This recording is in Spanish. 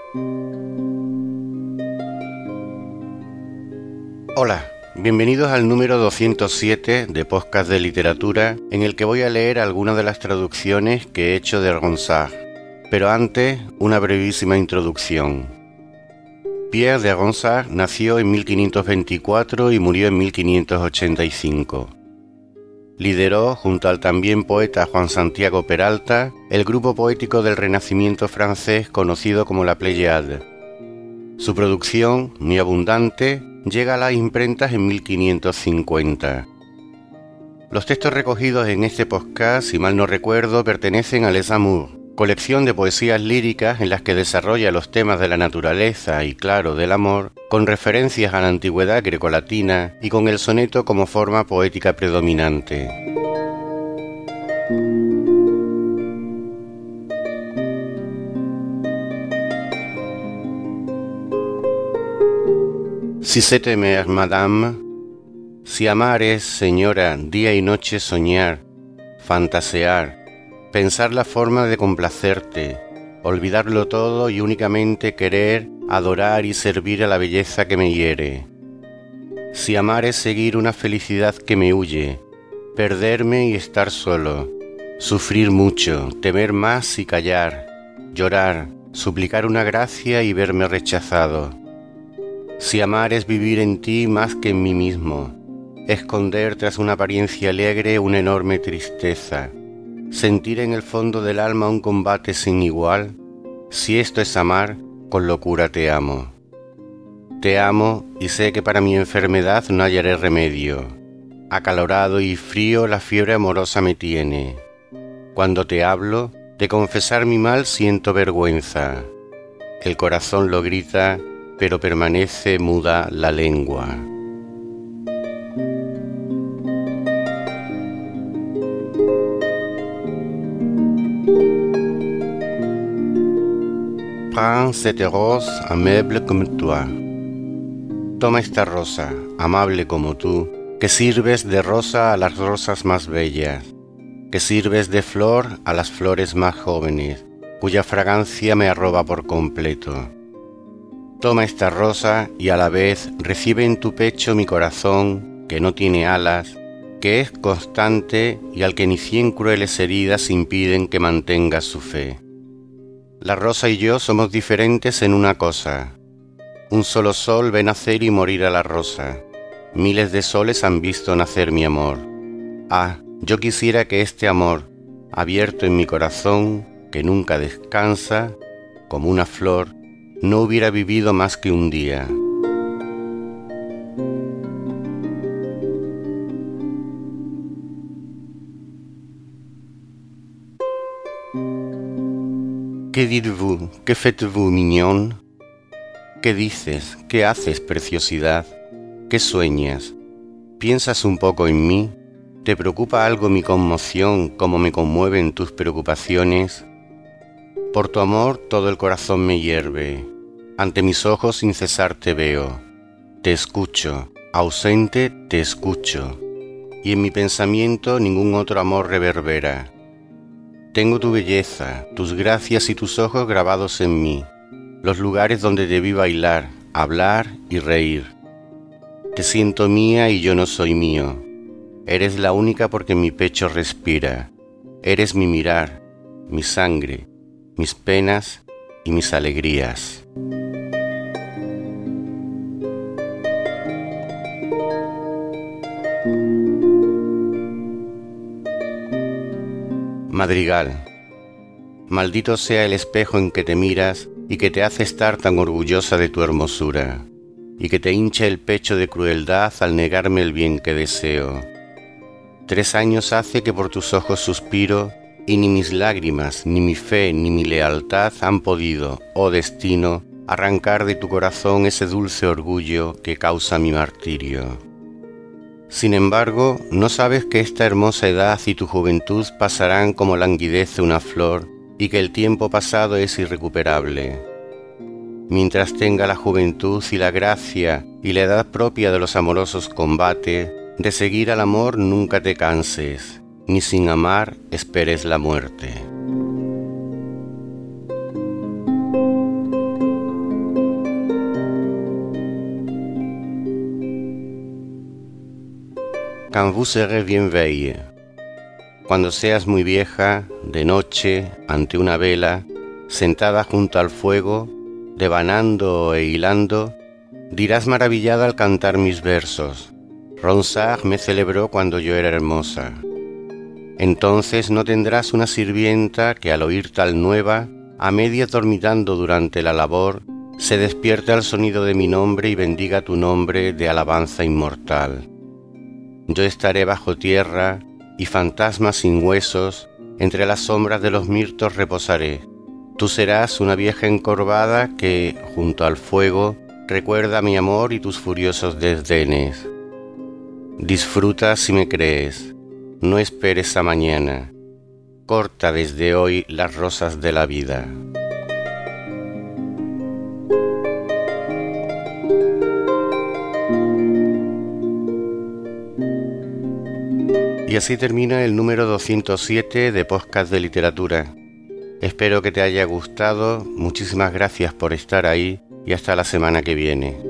Hola, bienvenidos al número 207 de Podcast de Literatura, en el que voy a leer algunas de las traducciones que he hecho de Ronsard. Pero antes, una brevísima introducción. Pierre de Ronsard nació en 1524 y murió en 1585. Lideró, junto al también poeta Juan Santiago Peralta, el grupo poético del Renacimiento francés conocido como la Pléiade. Su producción, muy abundante, llega a las imprentas en 1550. Los textos recogidos en este podcast, si mal no recuerdo, pertenecen a Les Amours, colección de poesías líricas en las que desarrolla los temas de la naturaleza y, claro, del amor, con referencias a la antigüedad grecolatina y con el soneto como forma poética predominante. Si c'est aimer, madame, si amar es, señora, día y noche soñar, fantasear, pensar la forma de complacerte, olvidarlo todo y únicamente querer, adorar y servir a la belleza que me hiere. Si amar es seguir una felicidad que me huye, perderme y estar solo, sufrir mucho, temer más y callar, llorar, suplicar una gracia y verme rechazado. Si amar es vivir en ti más que en mí mismo, esconder tras una apariencia alegre una enorme tristeza, sentir en el fondo del alma un combate sin igual, si esto es amar, con locura te amo. Te amo y sé que para mi enfermedad no hallaré remedio. Acalorado y frío la fiebre amorosa me tiene. Cuando te hablo, de confesar mi mal siento vergüenza. El corazón lo grita, pero permanece muda la lengua. Prends cette rose, amable comme toi. Toma esta rosa, amable como tú, que sirves de rosa a las rosas más bellas, que sirves de flor a las flores más jóvenes, cuya fragancia me arroba por completo. Toma esta rosa y a la vez recibe en tu pecho mi corazón, que no tiene alas, que es constante y al que ni 100 crueles heridas impiden que mantenga su fe. La rosa y yo somos diferentes en una cosa. Un solo sol ve nacer y morir a la rosa. Miles de soles han visto nacer mi amor. Ah, yo quisiera que este amor, abierto en mi corazón, que nunca descansa, como una flor, no hubiera vivido más que un día. ¿Qué dites-vous? ¿Qué faites-vous, mignonne? ¿Qué dices? ¿Qué haces, preciosidad? ¿Qué sueñas? ¿Piensas un poco en mí? ¿Te preocupa algo mi conmoción como me conmueven tus preocupaciones? Por tu amor todo el corazón me hierve, ante mis ojos sin cesar te veo, te escucho, ausente te escucho, y en mi pensamiento ningún otro amor reverbera. Tengo tu belleza, tus gracias y tus ojos grabados en mí, los lugares donde debí bailar, hablar y reír. Te siento mía y yo no soy mío, eres la única porque mi pecho respira, eres mi mirar, mi sangre, mis penas y mis alegrías. Madrigal. Maldito sea el espejo en que te miras y que te hace estar tan orgullosa de tu hermosura, y que te hincha el pecho de crueldad al negarme el bien que deseo. 3 años hace que por tus ojos suspiro, y ni mis lágrimas, ni mi fe, ni mi lealtad han podido, oh destino, arrancar de tu corazón ese dulce orgullo que causa mi martirio. Sin embargo, ¿no sabes que esta hermosa edad y tu juventud pasarán como languidece una flor y que el tiempo pasado es irrecuperable? Mientras tenga la juventud y la gracia y la edad propia de los amorosos combates, de seguir al amor nunca te canses, ni sin amar esperes la muerte. quand vous serez bien vieille. Cuando seas muy vieja, de noche, ante una vela, sentada junto al fuego, devanando e hilando, dirás maravillada al cantar mis versos: Ronsard me celebró cuando yo era hermosa. Entonces no tendrás una sirvienta que al oír tal nueva, a medias dormitando durante la labor, se despierte al sonido de mi nombre y bendiga tu nombre de alabanza inmortal. Yo estaré bajo tierra, y fantasma sin huesos, entre las sombras de los mirtos reposaré. Tú serás una vieja encorvada que, junto al fuego, recuerda mi amor y tus furiosos desdenes. Disfruta si me crees, no esperes a mañana, corta desde hoy las rosas de la vida. Y así termina el número 207 de Podcast de Literatura. Espero que te haya gustado, muchísimas gracias por estar ahí y hasta la semana que viene.